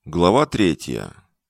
Глава 3.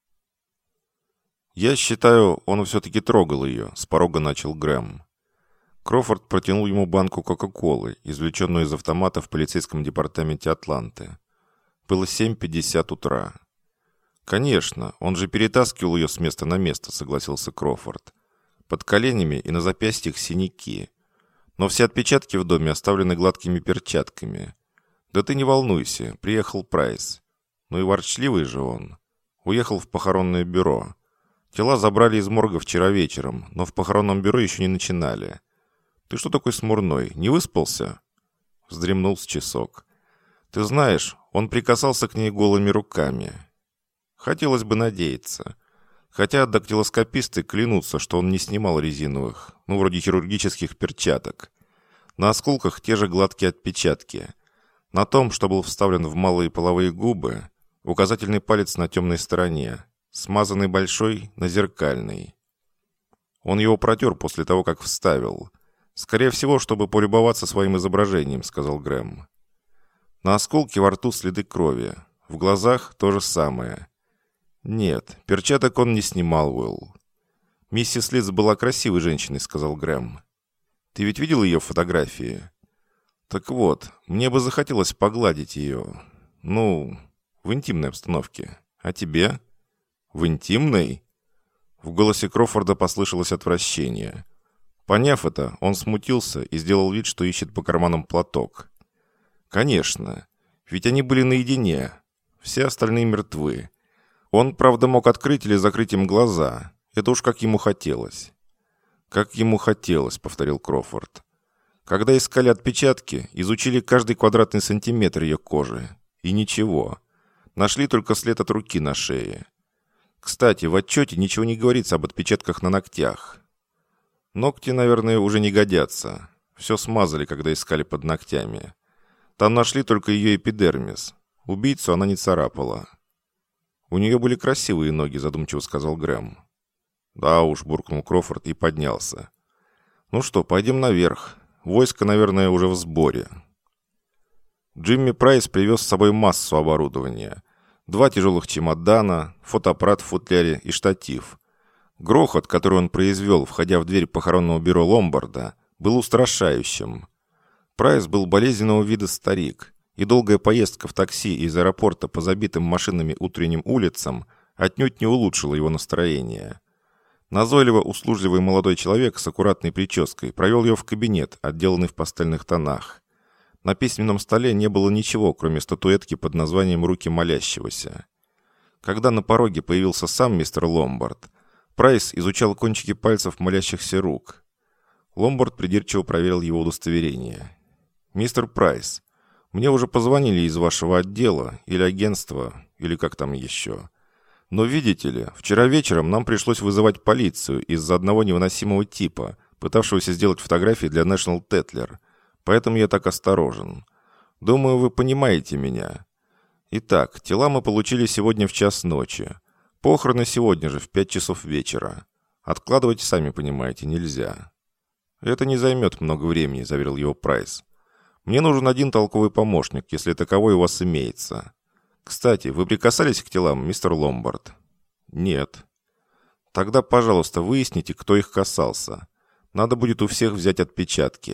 «Я считаю, он все-таки трогал ее», — с порога начал Грэм. Крофорд протянул ему банку Кока-Колы, извлеченную из автомата в полицейском департаменте Атланты. Было 7:50 утра. «Конечно, он же перетаскивал ее с места на место», — согласился Крофорд. «Под коленями и на запястьях синяки. Но все отпечатки в доме оставлены гладкими перчатками. Да ты не волнуйся, приехал Прайс. Ну и ворчливый же он. Уехал в похоронное бюро. Тела забрали из морга вчера вечером, но в похоронном бюро еще не начинали. Ты что такой смурной, не выспался?» Вздремнул с часок. «Ты знаешь, он прикасался к ней голыми руками. Хотелось бы надеяться. Хотя дактилоскописты клянутся, что он не снимал резиновых, вроде хирургических перчаток. На осколках те же гладкие отпечатки. На том, что был вставлен в малые половые губы, указательный палец на темной стороне, смазанный большой на зеркальный. Он его протер после того, как вставил. Скорее всего, чтобы полюбоваться своим изображением», — сказал Грэм. На осколке во рту следы крови. В глазах то же самое. «Нет, перчаток он не снимал, Уилл». «Миссис Литц была красивой женщиной», — сказал Грэм. «Ты ведь видел ее фотографии?» «Так вот, мне бы захотелось погладить ее. В интимной обстановке. А тебе?» «В интимной?» В голосе Крофорда послышалось отвращение. Поняв это, он смутился и сделал вид, что ищет по карманам платок. «Конечно. Ведь они были наедине. Все остальные мертвы. Он, правда, мог открыть или закрыть им глаза. Это уж как ему хотелось». «Как ему хотелось», — повторил Крофорд. «Когда искали отпечатки, изучили каждый квадратный сантиметр ее кожи. И ничего. Нашли только след от руки на шее. Кстати, в отчете ничего не говорится об отпечатках на ногтях. Ногти, наверное, уже не годятся. Все смазали, когда искали под ногтями. Там нашли только ее эпидермис. Убийцу она не царапала». «У нее были красивые ноги», — задумчиво сказал Грэм. «Да уж», — буркнул Крофорд и поднялся. «Ну что, пойдем наверх. Войско, наверное, уже в сборе». Джимми Прайс привез с собой массу оборудования. 2 тяжелых чемодана, фотоаппарат в футляре и штатив. Грохот, который он произвел, входя в дверь похоронного бюро Ломбарда, был устрашающим. Прайс был болезненного вида старик, и долгая поездка в такси из аэропорта по забитым машинами утренним улицам отнюдь не улучшила его настроение. Назойливо услужливый молодой человек с аккуратной прической провел ее в кабинет, отделанный в пастельных тонах. На письменном столе не было ничего, кроме статуэтки под названием «Руки молящегося». Когда на пороге появился сам мистер Ломбард, Прайс изучал кончики пальцев молящихся рук. Ломбард придирчиво проверил его удостоверение. «Мистер Прайс, мне уже позвонили из вашего отдела, или агентства, или как там еще. Но видите ли, вчера вечером нам пришлось вызывать полицию из-за одного невыносимого типа, пытавшегося сделать фотографии для National Tetler. Поэтому я так осторожен. Думаю, вы понимаете меня. Итак, тела мы получили сегодня в 1:00 ночи. Похороны сегодня же в 5 часов вечера. Откладывать, сами понимаете, нельзя». «Это не займет много времени», — заверил его Прайс. «Мне нужен один толковый помощник, если таковой у вас имеется. Кстати, вы прикасались к телам, мистер Ломбард?» «Нет». «Тогда, пожалуйста, выясните, кто их касался. Надо будет у всех взять отпечатки».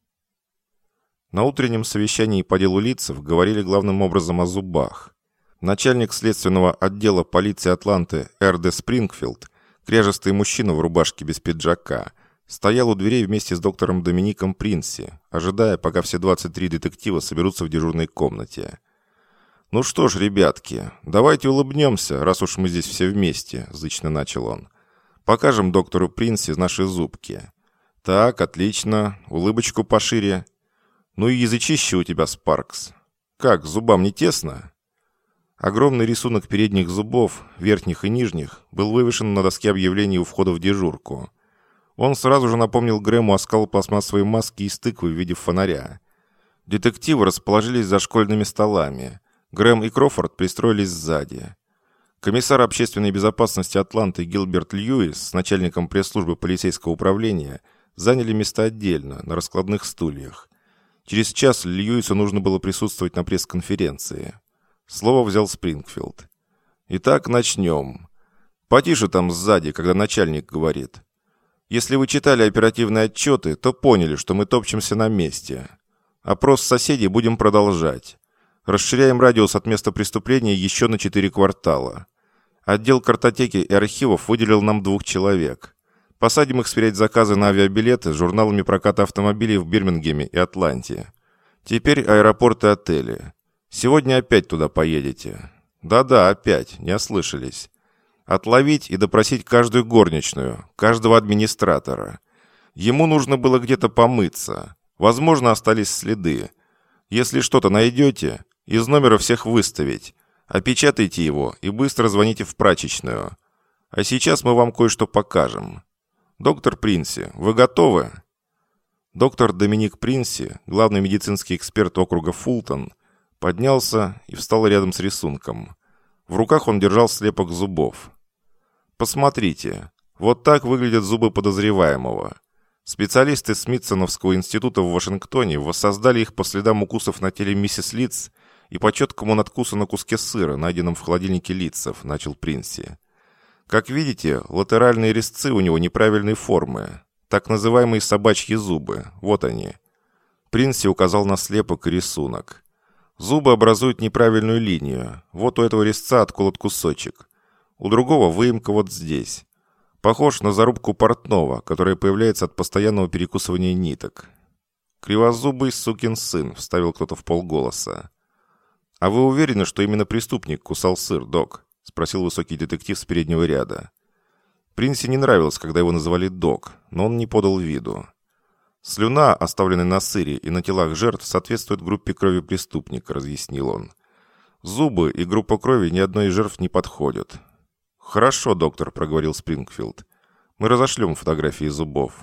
На утреннем совещании по делу Литцев говорили главным образом о зубах. Начальник следственного отдела полиции Атланты Р.Д. Спрингфилд, кряжестый мужчина в рубашке без пиджака, стоял у дверей вместе с доктором Домиником Принси, ожидая, пока все 23 детектива соберутся в дежурной комнате. «Ну что ж, ребятки, давайте улыбнемся, раз уж мы здесь все вместе», — зычно начал он. «Покажем доктору Принси наши зубки. Так, отлично, улыбочку пошире. Ну и язычище у тебя, Спаркс. Как, зубам не тесно?» Огромный рисунок передних зубов, верхних и нижних, был вывешен на доске объявлений у входа в дежурку. Он сразу же напомнил Грэму оскал пластмассовой маски из тыквы в виде фонаря. Детективы расположились за школьными столами. Грэм и Крофорд пристроились сзади. Комиссар общественной безопасности Атланты Гилберт Льюис с начальником пресс-службы полицейского управления заняли места отдельно, на раскладных стульях. Через час Льюису нужно было присутствовать на пресс-конференции. Слово взял Спрингфилд. Итак, начнем. Потише там сзади, когда начальник говорит. Если вы читали оперативные отчеты, то поняли, что мы топчемся на месте. Опрос соседей будем продолжать. Расширяем радиус от места преступления еще на 4 квартала. Отдел картотеки и архивов выделил нам 2 человек. Посадим их сверять заказы на авиабилеты с журналами проката автомобилей в Бирмингеме и Атланте. Теперь аэропорты и отели. Сегодня опять туда поедете. Да-да, опять, не ослышались. Отловить и допросить каждую горничную, каждого администратора. Ему нужно было где-то помыться. Возможно, остались следы. Если что-то найдете, из номера всех выставить. Опечатайте его и быстро звоните в прачечную. А сейчас мы вам кое-что покажем. Доктор Принси, вы готовы? Доктор Доминик Принси, главный медицинский эксперт округа Фултон, поднялся и встал рядом с рисунком. В руках он держал слепок зубов. Посмотрите, вот так выглядят зубы подозреваемого. Специалисты Смитсоновского института в Вашингтоне воссоздали их по следам укусов на теле миссис Литц и по четкому надкусу на куске сыра, найденном в холодильнике Литцев, начал Принси. Как видите, латеральные резцы у него неправильной формы, так называемые собачьи зубы, вот они. Принси указал на слепок и рисунок. Зубы образуют неправильную линию, вот у этого резца отколот кусочек. У другого выемка вот здесь. Похож на зарубку портного, которая появляется от постоянного перекусывания ниток. «Кривозубый сукин сын», — вставил кто-то в полголоса. «А вы уверены, что именно преступник кусал сыр, док?» — спросил высокий детектив с переднего ряда. Принси не нравилось, когда его называли док, но он не подал виду. «Слюна, оставленная на сыре и на телах жертв, соответствует группе крови преступника», — разъяснил он. «Зубы и группа крови ни одной из жертв не подходят». «Хорошо, доктор», — проговорил Спрингфилд. «Мы разошлем фотографии зубов».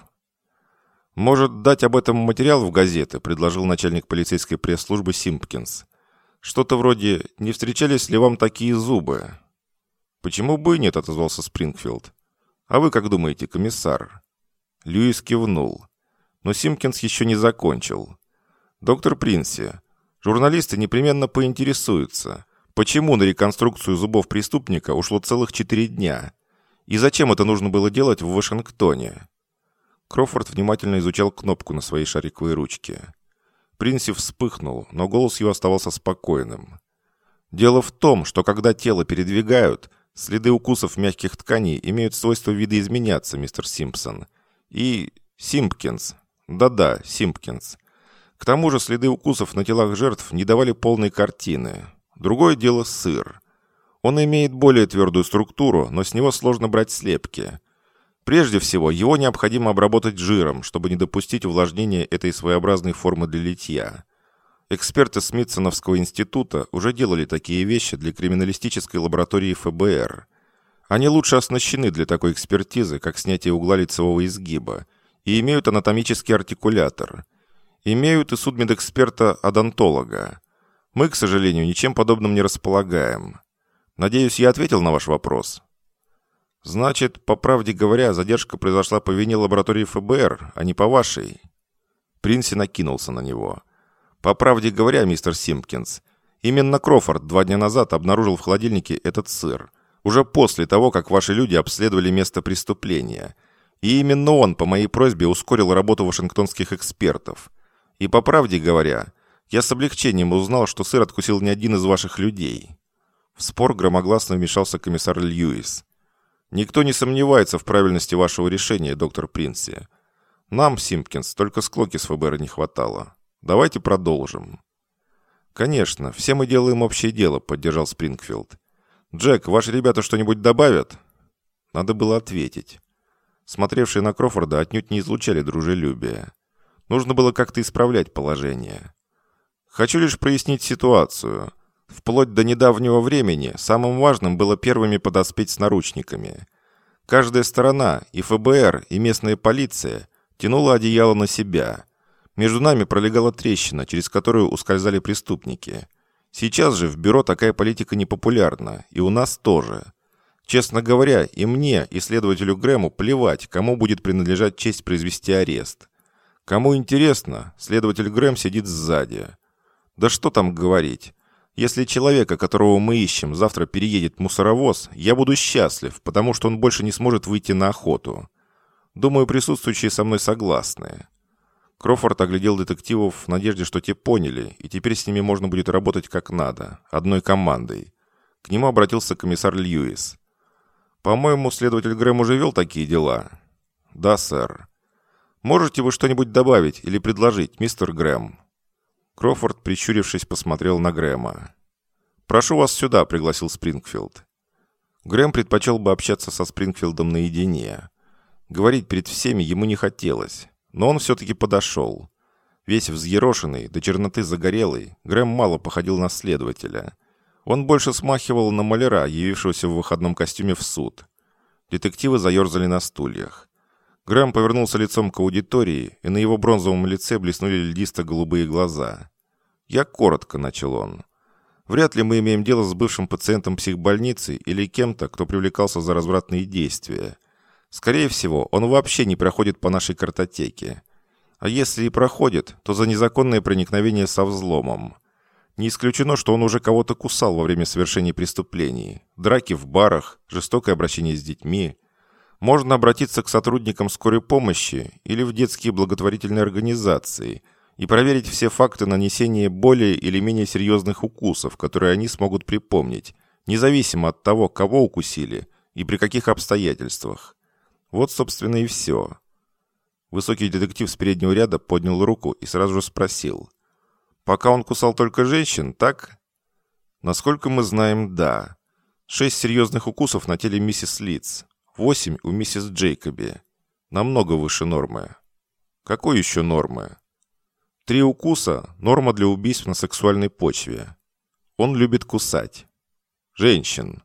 «Может, дать об этом материал в газеты?» — предложил начальник полицейской пресс-службы Симпкинс. «Что-то вроде «Не встречались ли вам такие зубы?» «Почему бы и нет?» — отозвался Спрингфилд. «А вы как думаете, комиссар?» Льюис кивнул. Но Симпкинс еще не закончил. «Доктор Принси, журналисты непременно поинтересуются, почему на реконструкцию зубов преступника ушло целых 4 дня? И зачем это нужно было делать в Вашингтоне?» Кроуфорд внимательно изучал кнопку на своей шариковой ручке. Принси вспыхнул, но голос его оставался спокойным. «Дело в том, что когда тело передвигают, следы укусов мягких тканей имеют свойство видоизменяться, мистер Симпсон. И Симпкинс. Да-да, Симпкинс. К тому же следы укусов на телах жертв не давали полной картины. Другое дело сыр. Он имеет более твердую структуру, но с него сложно брать слепки. Прежде всего, его необходимо обработать жиром, чтобы не допустить увлажнения этой своеобразной формы для литья. Эксперты Смитсоновского института уже делали такие вещи для криминалистической лаборатории ФБР. Они лучше оснащены для такой экспертизы, как снятие угла лицевого изгиба, и имеют анатомический артикулятор. Имеют и судмедэксперта-одонтолога. Мы, к сожалению, ничем подобным не располагаем. Надеюсь, я ответил на ваш вопрос. Значит, по правде говоря, задержка произошла по вине лаборатории ФБР, а не по вашей. Принси накинулся на него. По правде говоря, мистер Симпкинс, именно Кроуфорд 2 дня назад обнаружил в холодильнике этот сыр, уже после того, как ваши люди обследовали место преступления. И именно он, по моей просьбе, ускорил работу вашингтонских экспертов. И по правде говоря, я с облегчением узнал, что сыр откусил не один из ваших людей. В спор громогласно вмешался комиссар Льюис. «Никто не сомневается в правильности вашего решения, доктор Принси. Нам, Симпкинс, только склоки с ФБР не хватало. Давайте продолжим». «Конечно, все мы делаем общее дело», — поддержал Спрингфилд. «Джек, ваши ребята что-нибудь добавят?» Надо было ответить. Смотревшие на Кроуфорда отнюдь не излучали дружелюбия. Нужно было как-то исправлять положение. «Хочу лишь прояснить ситуацию. Вплоть до недавнего времени самым важным было первыми подоспеть с наручниками. Каждая сторона, и ФБР, и местная полиция, тянула одеяло на себя. Между нами пролегала трещина, через которую ускользали преступники. Сейчас же в бюро такая политика непопулярна, и у нас тоже. Честно говоря, и мне, и следователю Грэму плевать, кому будет принадлежать честь произвести арест. Кому интересно, следователь Грэм сидит сзади. Да что там говорить. Если человека, которого мы ищем, завтра переедет мусоровоз, я буду счастлив, потому что он больше не сможет выйти на охоту. Думаю, присутствующие со мной согласны». Кроуфорд оглядел детективов в надежде, что те поняли, и теперь с ними можно будет работать как надо, одной командой. К нему обратился комиссар Льюис. «По-моему, следователь Грэм уже вел такие дела». «Да, сэр». «Можете вы что-нибудь добавить или предложить, мистер Грэм?» Кроуфорд, прищурившись, посмотрел на Грэма. «Прошу вас сюда», — пригласил Спрингфилд. Грэм предпочел бы общаться со Спрингфилдом наедине. Говорить перед всеми ему не хотелось, но он все-таки подошел. Весь взъерошенный, до черноты загорелый, Грэм мало походил на следователя. Он больше смахивал на маляра, явившегося в выходном костюме в суд. Детективы заерзали на стульях. Грэм повернулся лицом к аудитории, и на его бронзовом лице блеснули льдисто-голубые глаза. «Я коротко», — начал он. «Вряд ли мы имеем дело с бывшим пациентом психбольницы или кем-то, кто привлекался за развратные действия. Скорее всего, он вообще не проходит по нашей картотеке. А если и проходит, то за незаконное проникновение со взломом. Не исключено, что он уже кого-то кусал во время совершения преступлений. Драки в барах, жестокое обращение с детьми. Можно обратиться к сотрудникам скорой помощи или в детские благотворительные организации и проверить все факты нанесения более или менее серьезных укусов, которые они смогут припомнить, независимо от того, кого укусили и при каких обстоятельствах. Вот, собственно, и все». Высокий детектив с переднего ряда поднял руку и сразу же спросил. «Пока он кусал только женщин, так?» «Насколько мы знаем, да. 6 серьезных укусов на теле миссис Литц, 8 у миссис Джейкоби. Намного выше нормы». «Какой еще нормы?» 3 укуса – норма для убийств на сексуальной почве. Он любит кусать. Женщин.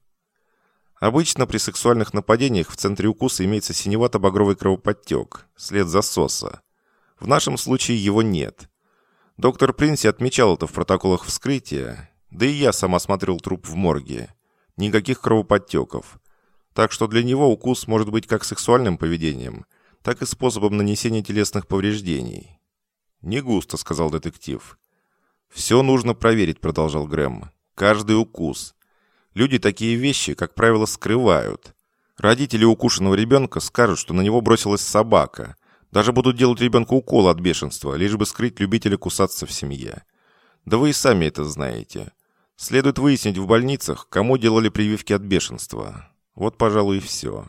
Обычно при сексуальных нападениях в центре укуса имеется синевато-багровый кровоподтек, след засоса. В нашем случае его нет. Доктор Принси отмечал это в протоколах вскрытия, да и я сам осмотрел труп в морге. Никаких кровоподтеков. Так что для него укус может быть как сексуальным поведением, так и способом нанесения телесных повреждений. «Не густо», — сказал детектив. «Все нужно проверить», — продолжал Грэм. «Каждый укус. Люди такие вещи, как правило, скрывают. Родители укушенного ребенка скажут, что на него бросилась собака. Даже будут делать ребенку укол от бешенства, лишь бы скрыть любителя кусаться в семье. Да вы и сами это знаете. Следует выяснить в больницах, кому делали прививки от бешенства. Вот, пожалуй, и все».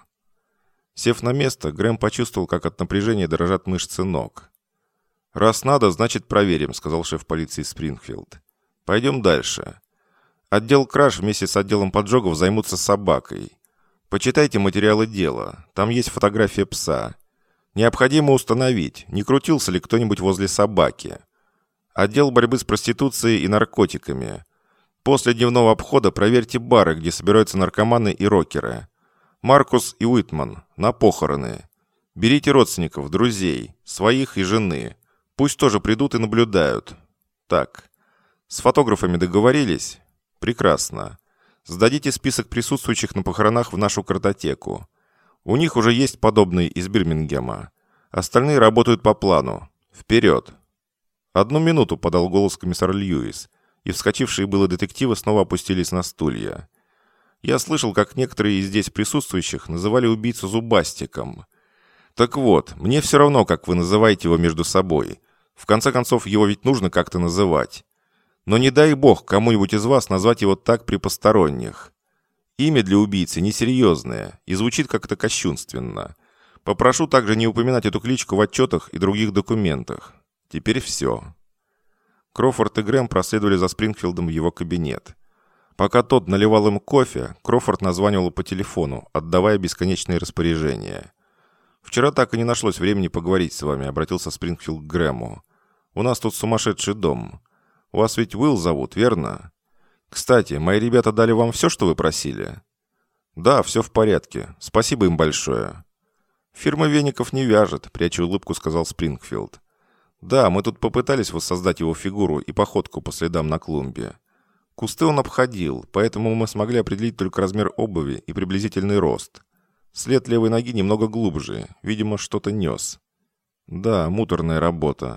Сев на место, Грэм почувствовал, как от напряжения дрожат мышцы ног. «Раз надо, значит проверим», — сказал шеф полиции Спрингфилд. «Пойдем дальше. Отдел краж вместе с отделом поджогов займутся собакой. Почитайте материалы дела. Там есть фотография пса. Необходимо установить, не крутился ли кто-нибудь возле собаки. Отдел борьбы с проституцией и наркотиками. После дневного обхода проверьте бары, где собираются наркоманы и рокеры. Маркус и Уитман, на похороны. Берите родственников, друзей, своих и жены. Пусть тоже придут и наблюдают. Так, с фотографами договорились? Прекрасно. Сдадите список присутствующих на похоронах в нашу картотеку. У них уже есть подобные из Бирмингема. Остальные работают по плану. Вперед!» «Одну минуту», — подал голос комиссар Льюис, и вскочившие было детективы снова опустились на стулья. «Я слышал, как некоторые из здесь присутствующих называли убийцу зубастиком. Так вот, мне все равно, как вы называете его между собой. В конце концов, его ведь нужно как-то называть. Но не дай бог кому-нибудь из вас назвать его так при посторонних. Имя для убийцы несерьезное и звучит как-то кощунственно. Попрошу также не упоминать эту кличку в отчетах и других документах. Теперь все». Кроуфорд и Грэм проследовали за Спрингфилдом в его кабинет. Пока тот наливал им кофе, Кроуфорд названивал по телефону, отдавая бесконечные распоряжения. «Вчера так и не нашлось времени поговорить с вами», — обратился Спрингфилд к Грэму. «У нас тут сумасшедший дом. Вас ведь Уилл зовут, верно? Кстати, мои ребята дали вам все, что вы просили?» «Да, все в порядке. Спасибо им большое». «Фирма веников не вяжет», — пряча улыбку, сказал Спрингфилд. «Да, мы тут попытались воссоздать его фигуру и походку по следам на клумбе. Кусты он обходил, поэтому мы смогли определить только размер обуви и приблизительный рост. След левой ноги немного глубже, видимо, что-то нес». «Да, муторная работа.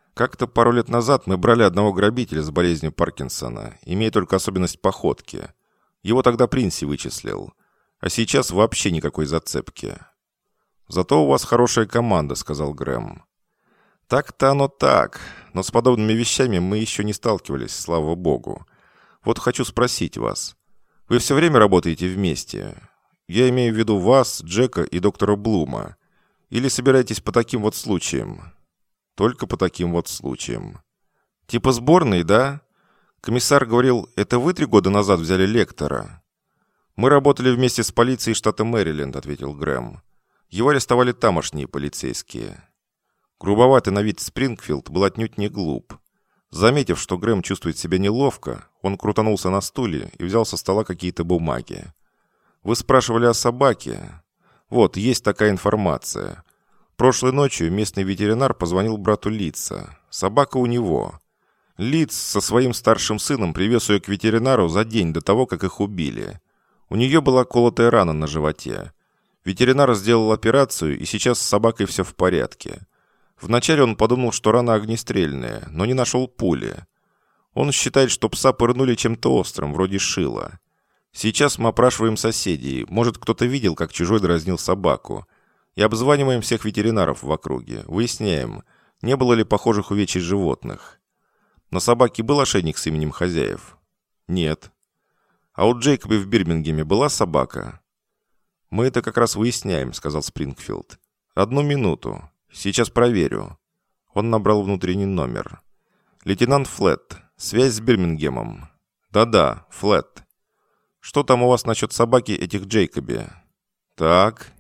Как-то пару лет назад мы брали одного грабителя с болезнью Паркинсона, имея только особенность походки. Его тогда Принси вычислил. А сейчас вообще никакой зацепки. «Зато у вас хорошая команда», — сказал Грэм. «Так-то оно так, но с подобными вещами мы еще не сталкивались, слава богу. Вот хочу спросить вас. Вы все время работаете вместе? Я имею в виду вас, Джека и доктора Блума. Или собираетесь по таким вот случаям?» «Только по таким вот случаям». «Типа сборной, да? Комиссар говорил, это вы 3 года назад взяли Лектора?» «Мы работали вместе с полицией штата Мэриленд», — ответил Грэм. «Его арестовали тамошние полицейские». Грубоватый на вид Спрингфилд был отнюдь не глуп. Заметив, что Грэм чувствует себя неловко, он крутанулся на стуле и взял со стола какие-то бумаги. «Вы спрашивали о собаке? Вот, есть такая информация. Прошлой ночью местный ветеринар позвонил брату Литца. Собака у него. Литц со своим старшим сыном привез ее к ветеринару за день до того, как их убили. У нее была колотая рана на животе. Ветеринар сделал операцию, и сейчас с собакой все в порядке. Вначале он подумал, что рана огнестрельная, но не нашел пули. Он считает, что пса пырнули чем-то острым, вроде шила. Сейчас мы опрашиваем соседей. Может, кто-то видел, как чужой дразнил собаку. И обзваниваем всех ветеринаров в округе. Выясняем, не было ли похожих увечий животных. На собаке был ошейник с именем хозяев? Нет. А у Джейкоба в Бирмингеме была собака? Мы это как раз выясняем, сказал Спрингфилд. 1 минуту. Сейчас проверю. Он набрал внутренний номер. Лейтенант Флетт. Связь с Бирмингемом. Да-да, Флетт. Что там у вас насчет собаки этих Джейкоби? Так.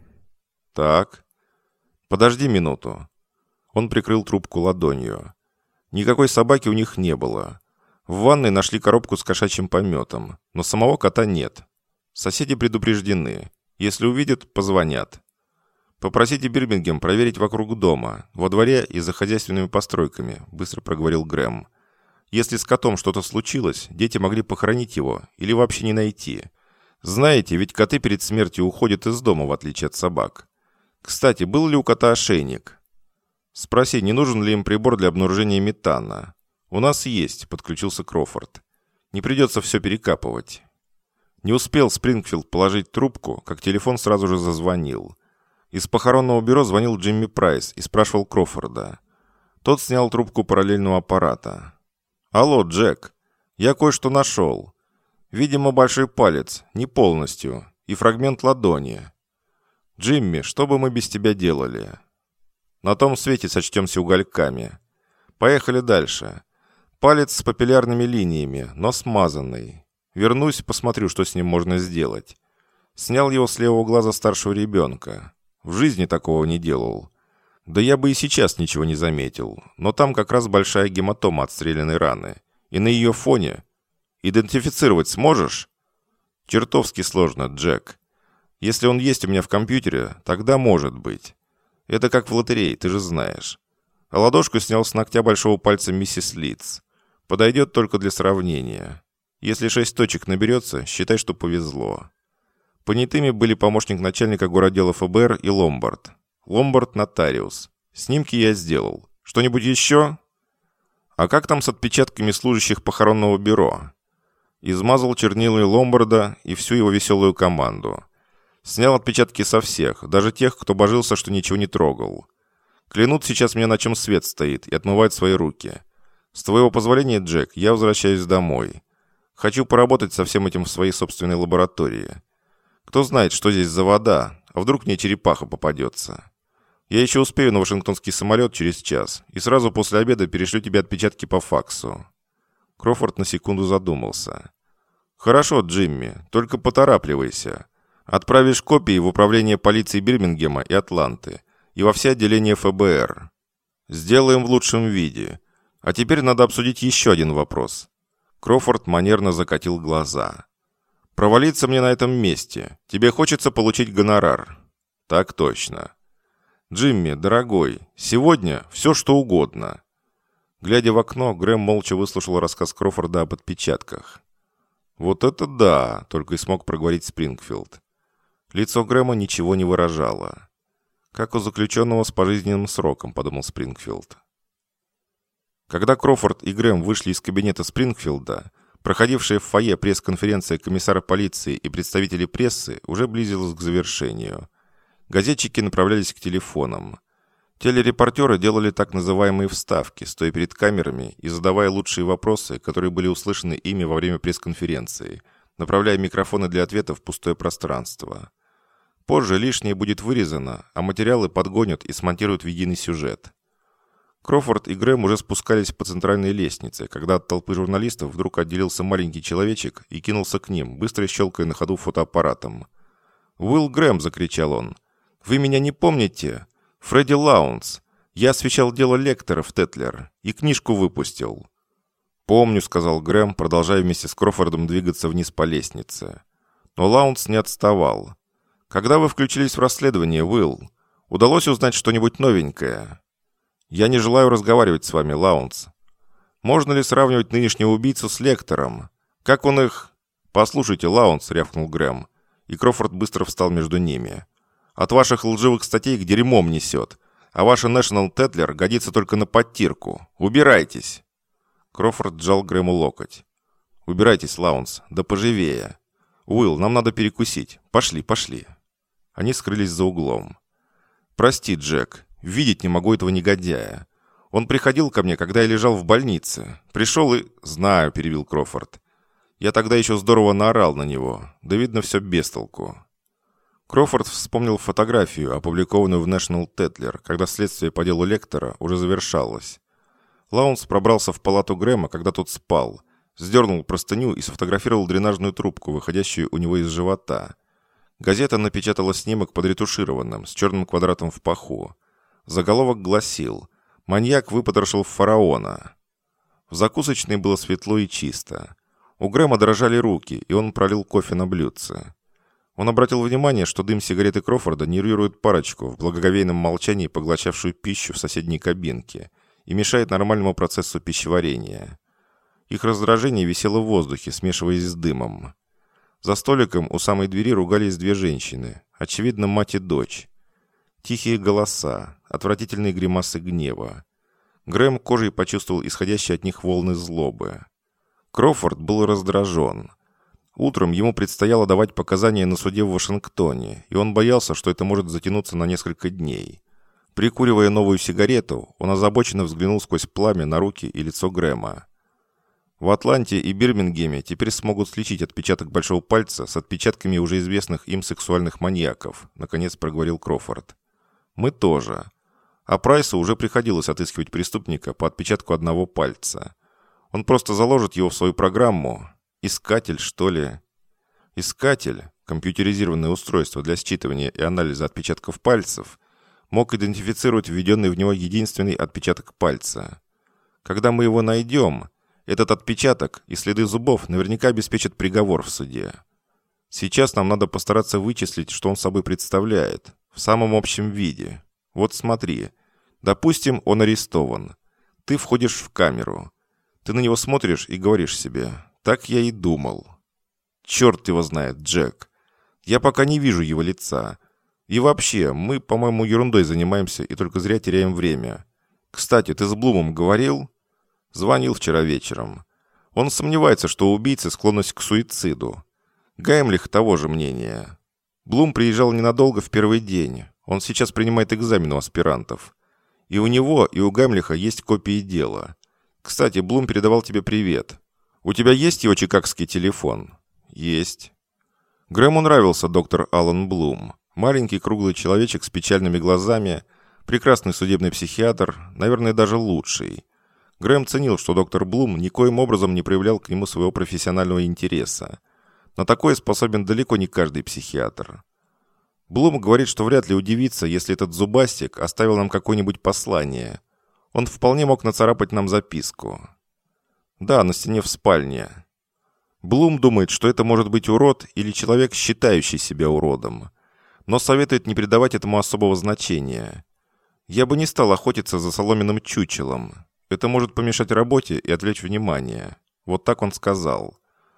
Подожди минуту. Он прикрыл трубку ладонью. Никакой собаки у них не было. В ванной нашли коробку с кошачьим пометом, но самого кота нет. Соседи предупреждены. Если увидят, позвонят. Попросите Бирмингем проверить вокруг дома, во дворе и за хозяйственными постройками, быстро проговорил Грэм. Если с котом что-то случилось, дети могли похоронить его или вообще не найти. Знаете, ведь коты перед смертью уходят из дома, в отличие от собак. Кстати, был ли у кота ошейник? Спроси, не нужен ли им прибор для обнаружения метана. У нас есть, подключился Крофорд. Не придется все перекапывать. Не успел Спрингфилд положить трубку, как телефон сразу же зазвонил. Из похоронного бюро звонил Джимми Прайс и спрашивал Крофорда. Тот снял трубку параллельного аппарата. «Алло, Джек, я кое-что нашел. Видимо, большой палец, не полностью, и фрагмент ладони. Джимми, что бы мы без тебя делали? На том свете сочтемся угольками. Поехали дальше. Палец с папиллярными линиями, но смазанный. Вернусь, посмотрю, что с ним можно сделать. Снял его с левого глаза старшего ребенка. В жизни такого не делал. Да я бы и сейчас ничего не заметил, но там как раз большая гематома от стрелянной раны. И на ее фоне... Идентифицировать сможешь? Чертовски сложно, Джек. Если он есть у меня в компьютере, тогда может быть. Это как в лотерее, ты же знаешь. А ладошку снял с ногтя большого пальца миссис Литц. Подойдет только для сравнения. Если 6 точек наберется, считай, что повезло. Понятыми были помощник начальника городдела ФБР и Ломбард. Ломбард – нотариус. Снимки я сделал. Что-нибудь еще? А как там с отпечатками служащих похоронного бюро? Измазал чернилами Ломбарда и всю его веселую команду. Снял отпечатки со всех, даже тех, кто божился, что ничего не трогал. Клянут сейчас мне, на чем свет стоит, и отмывают свои руки. С твоего позволения, Джек, я возвращаюсь домой. Хочу поработать со всем этим в своей собственной лаборатории. Кто знает, что здесь за вода, а вдруг мне черепаха попадется. Я еще успею на вашингтонский самолет через час, и сразу после обеда перешлю тебе отпечатки по факсу». Крофорд на секунду задумался. «Хорошо, Джимми, только поторапливайся. Отправишь копии в управление полиции Бирмингема и Атланты, и во все отделения ФБР. Сделаем в лучшем виде. А теперь надо обсудить еще один вопрос». Крофорд манерно закатил глаза. «Провалиться мне на этом месте. Тебе хочется получить гонорар». «Так точно». «Джимми, дорогой, сегодня все что угодно». Глядя в окно, Грэм молча выслушал рассказ Крофорда об отпечатках. «Вот это да!» — только и смог проговорить Спрингфилд. Лицо Грэма ничего не выражало. «Как у заключенного с пожизненным сроком», — подумал Спрингфилд. Когда Кроуфорд и Грэм вышли из кабинета Спрингфилда, проходившая в фойе пресс-конференция комиссара полиции и представителей прессы уже близилась к завершению. Газетчики направлялись к телефонам. Телерепортеры делали так называемые вставки, стоя перед камерами и задавая лучшие вопросы, которые были услышаны ими во время пресс-конференции, направляя микрофоны для ответов в пустое пространство. Позже лишнее будет вырезано, а материалы подгонят и смонтируют в единый сюжет. Кроуфорд и Грэм уже спускались по центральной лестнице, когда от толпы журналистов вдруг отделился маленький человечек и кинулся к ним, быстро щелкая на ходу фотоаппаратом. «Уилл Грэм!» – закричал он. «Вы меня не помните? Фредди Лаунс. Я освещал дело Лектора в Тетлер и книжку выпустил». «Помню», — сказал Грэм, продолжая вместе с Кроуфордом двигаться вниз по лестнице. Но Лаунс не отставал. «Когда вы включились в расследование, Уилл? Удалось узнать что-нибудь новенькое?» «Я не желаю разговаривать с вами, Лаунс. Можно ли сравнивать нынешнего убийцу с Лектором? Как он их...» «Послушайте, Лаунс», — рявкнул Грэм, и Кроуфорд быстро встал между ними. «От ваших лживых статей к дерьмом несет, а ваша National Тетлер годится только на подтирку. Убирайтесь!» Кроуфорд сжал Грэму локоть. «Убирайтесь, Лаунс, да поживее. Уилл, нам надо перекусить. Пошли, пошли». Они скрылись за углом. «Прости, Джек, видеть не могу этого негодяя. Он приходил ко мне, когда я лежал в больнице. Пришел и...» «Знаю», — перебил Кроуфорд. «Я тогда еще здорово наорал на него. Да видно, все без толку». Кроуфорд вспомнил фотографию, опубликованную в National Тетлер, когда следствие по делу Лектора уже завершалось. Лаунс пробрался в палату Грэма, когда тот спал, сдернул простыню и сфотографировал дренажную трубку, выходящую у него из живота. Газета напечатала снимок подретушированным, с черным квадратом в паху. Заголовок гласил: «Маньяк выпотрошил фараона». В закусочной было светло и чисто. У Грэма дрожали руки, и он пролил кофе на блюдце. Он обратил внимание, что дым сигареты Кроуфорда нервирует парочку в благоговейном молчании, поглощавшую пищу в соседней кабинке, и мешает нормальному процессу пищеварения. Их раздражение висело в воздухе, смешиваясь с дымом. За столиком у самой двери ругались две женщины, очевидно, мать и дочь. Тихие голоса, отвратительные гримасы гнева. Грэм кожей почувствовал исходящие от них волны злобы. Кроуфорд был раздражен. Утром ему предстояло давать показания на суде в Вашингтоне, и он боялся, что это может затянуться на несколько дней. Прикуривая новую сигарету, он озабоченно взглянул сквозь пламя на руки и лицо Грэма. В Атланте и Бирмингеме теперь смогут сличить отпечаток большого пальца с отпечатками уже известных им сексуальных маньяков, наконец проговорил Кроуфорд. Мы тоже. А Прайсу уже приходилось отыскивать преступника по отпечатку одного пальца. Он просто заложит его в свою программу. Искатель, что ли? Искатель, компьютеризированное устройство для считывания и анализа отпечатков пальцев, мог идентифицировать введенный в него единственный отпечаток пальца. Когда мы его найдем, этот отпечаток и следы зубов наверняка обеспечат приговор в суде. Сейчас нам надо постараться вычислить, что он собой представляет, в самом общем виде. Вот смотри. Допустим, он арестован. Ты входишь в камеру. Ты на него смотришь и говоришь себе: «Так я и думал». Черт его знает, Джек. Я пока не вижу его лица. И вообще, мы, по-моему, ерундой занимаемся и только зря теряем время. Кстати, ты с Блумом говорил? Звонил вчера вечером. Он сомневается, что у убийцы склонность к суициду. Гаймлих того же мнения. Блум приезжал ненадолго в первый день. Он сейчас принимает экзамен у аспирантов. И у него, и у Гаймлиха есть копии дела. Кстати, Блум передавал тебе привет. У тебя есть его чикагский телефон? Есть. Грэму нравился доктор Алан Блум. Маленький круглый человечек с печальными глазами, прекрасный судебный психиатр, наверное, даже лучший. Грэм ценил, что доктор Блум никоим образом не проявлял к нему своего профессионального интереса. На такое способен далеко не каждый психиатр. Блум говорит, что вряд ли удивится, если этот зубастик оставил нам какое-нибудь послание. Он вполне мог нацарапать нам записку. Да, на стене в спальне. Блум думает, что это может быть урод или человек, считающий себя уродом. Но советует не придавать этому особого значения. Я бы не стал охотиться за соломенным чучелом. Это может помешать работе и отвлечь внимание. Вот так он сказал.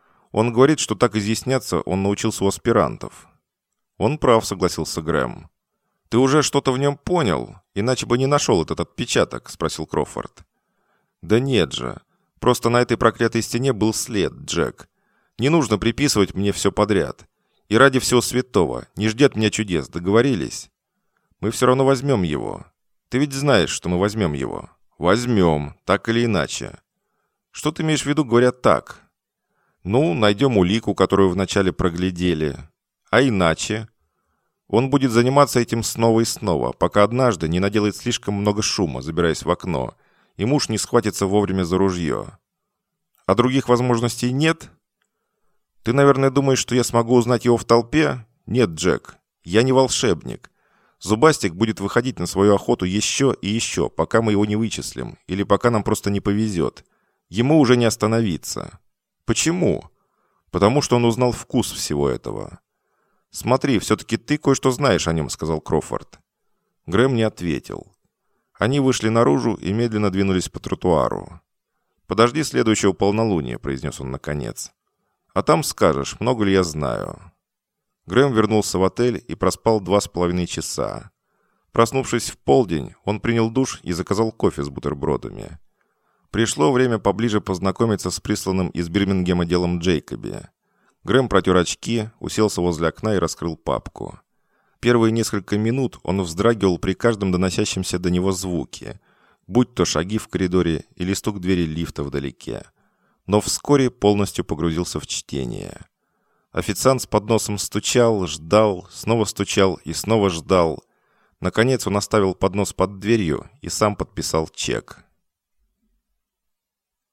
Он говорит, что так изъясняться он научился у аспирантов. Он прав, согласился Грэм. Ты уже что-то в нем понял, иначе бы не нашел этот отпечаток, спросил Кроуфорд. «Да нет же. Просто на этой проклятой стене был след, Джек. Не нужно приписывать мне все подряд. И ради всего святого, не жди от меня чудес, договорились? Мы все равно возьмем его. Ты ведь знаешь, что мы возьмем его. Возьмем, так или иначе. Что ты имеешь в виду, говоря так? Ну, найдем улику, которую вначале проглядели. А иначе? Он будет заниматься этим снова и снова, пока однажды не наделает слишком много шума, забираясь в окно, и муж не схватится вовремя за ружье. А других возможностей нет? Ты, наверное, думаешь, что я смогу узнать его в толпе? Нет, Джек, я не волшебник. Зубастик будет выходить на свою охоту еще и еще, пока мы его не вычислим, или пока нам просто не повезет. Ему уже не остановиться. Почему? Потому что он узнал вкус всего этого. «Смотри, все-таки ты кое-что знаешь о нем», — сказал Кроуфорд. Грэм не ответил. Они вышли наружу и медленно двинулись по тротуару. «Подожди следующего полнолуния», — произнес он наконец. «А там скажешь, много ли я знаю». Грэм вернулся в отель и проспал 2,5 часа. Проснувшись в полдень, он принял душ и заказал кофе с бутербродами. Пришло время поближе познакомиться с присланным из Бирмингема делом Джейкоби. Грэм протер очки, уселся возле окна и раскрыл папку. Первые несколько минут он вздрагивал при каждом доносящемся до него звуке, будь то шаги в коридоре или стук двери лифта вдалеке. Но вскоре полностью погрузился в чтение. Официант с подносом стучал, ждал, снова стучал и снова ждал. Наконец он оставил поднос под дверью и сам подписал чек.